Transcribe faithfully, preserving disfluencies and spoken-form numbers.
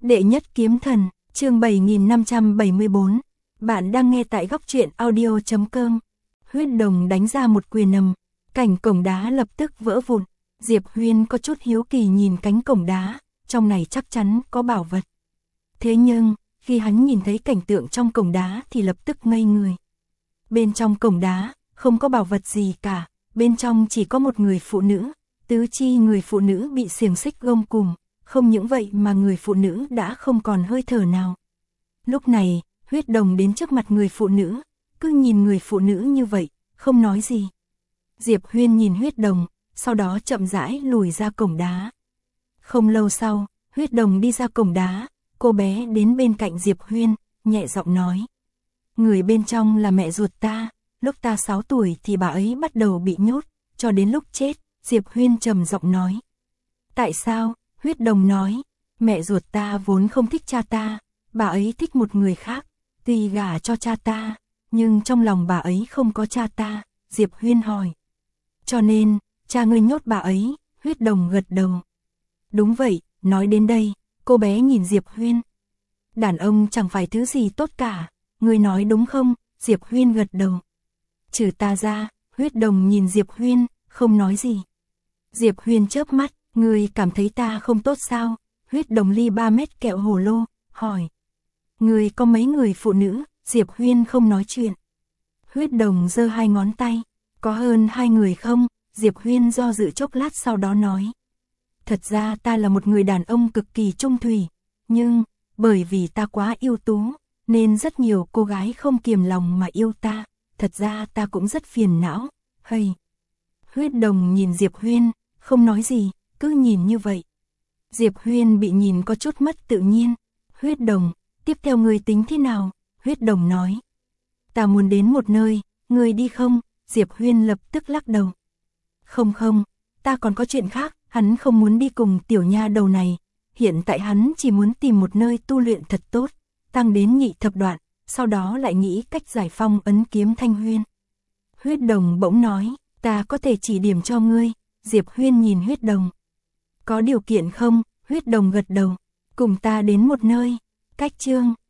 Đệ nhất kiếm thần, chương bảy nghìn năm trăm bảy mươi bốn. Bạn đang nghe tại góc truyện audio chấm com. Huyết đồng đánh ra một quyền nằm, cảnh cổng đá lập tức vỡ vụn. Diệp Huyên có chút hiếu kỳ nhìn cánh cổng đá, trong này chắc chắn có bảo vật. Thế nhưng, khi hắn nhìn thấy cảnh tượng trong cổng đá thì lập tức ngây người. Bên trong cổng đá, không có bảo vật gì cả, bên trong chỉ có một người phụ nữ, tứ chi người phụ nữ bị xiềng xích gông cùm. Không những vậy mà người phụ nữ đã không còn hơi thở nào. Lúc này, huyết đồng đến trước mặt người phụ nữ, cứ nhìn người phụ nữ như vậy, không nói gì. Diệp Huyên nhìn huyết đồng, sau đó chậm rãi lùi ra cổng đá. Không lâu sau, huyết đồng đi ra cổng đá, cô bé đến bên cạnh Diệp Huyên, nhẹ giọng nói. Người bên trong là mẹ ruột ta, lúc ta sáu tuổi thì bà ấy bắt đầu bị nhốt, cho đến lúc chết, Diệp Huyên trầm giọng nói. Tại sao? Huyết đồng nói, mẹ ruột ta vốn không thích cha ta, bà ấy thích một người khác, tuy gả cho cha ta, nhưng trong lòng bà ấy không có cha ta, Diệp Huyên hỏi. Cho nên, cha ngươi nhốt bà ấy, huyết đồng gật đầu. Đúng vậy, nói đến đây, cô bé nhìn Diệp Huyên. Đàn ông chẳng phải thứ gì tốt cả, ngươi nói đúng không, Diệp Huyên gật đầu. Trừ ta ra, huyết đồng nhìn Diệp Huyên, không nói gì. Diệp Huyên chớp mắt. Người cảm thấy ta không tốt sao? Huyết đồng ly ba mét kẹo hồ lô, hỏi. Người có mấy người phụ nữ? Diệp Huyên không nói chuyện. Huyết đồng giơ hai ngón tay. Có hơn hai người không? Diệp Huyên do dự chốc lát sau đó nói. Thật ra ta là một người đàn ông cực kỳ trung thủy. Nhưng, bởi vì ta quá yêu tú, nên rất nhiều cô gái không kiềm lòng mà yêu ta. Thật ra ta cũng rất phiền não. Hây! Huyết đồng nhìn Diệp Huyên, không nói gì. Cứ nhìn như vậy. Diệp Huyên bị nhìn có chút mất tự nhiên. Huyết đồng, tiếp theo ngươi tính thế nào? Huyết đồng nói. Ta muốn đến một nơi, ngươi đi không? Diệp Huyên lập tức lắc đầu. Không không, ta còn có chuyện khác. Hắn không muốn đi cùng tiểu nha đầu này. Hiện tại hắn chỉ muốn tìm một nơi tu luyện thật tốt, tăng đến nhị thập đoạn, sau đó lại nghĩ cách giải phong ấn kiếm Thanh Huyên. Huyết đồng bỗng nói, ta có thể chỉ điểm cho ngươi. Diệp Huyên nhìn huyết đồng. Có điều kiện không? Huyết đồng gật đầu. Cùng ta đến một nơi. Cách chương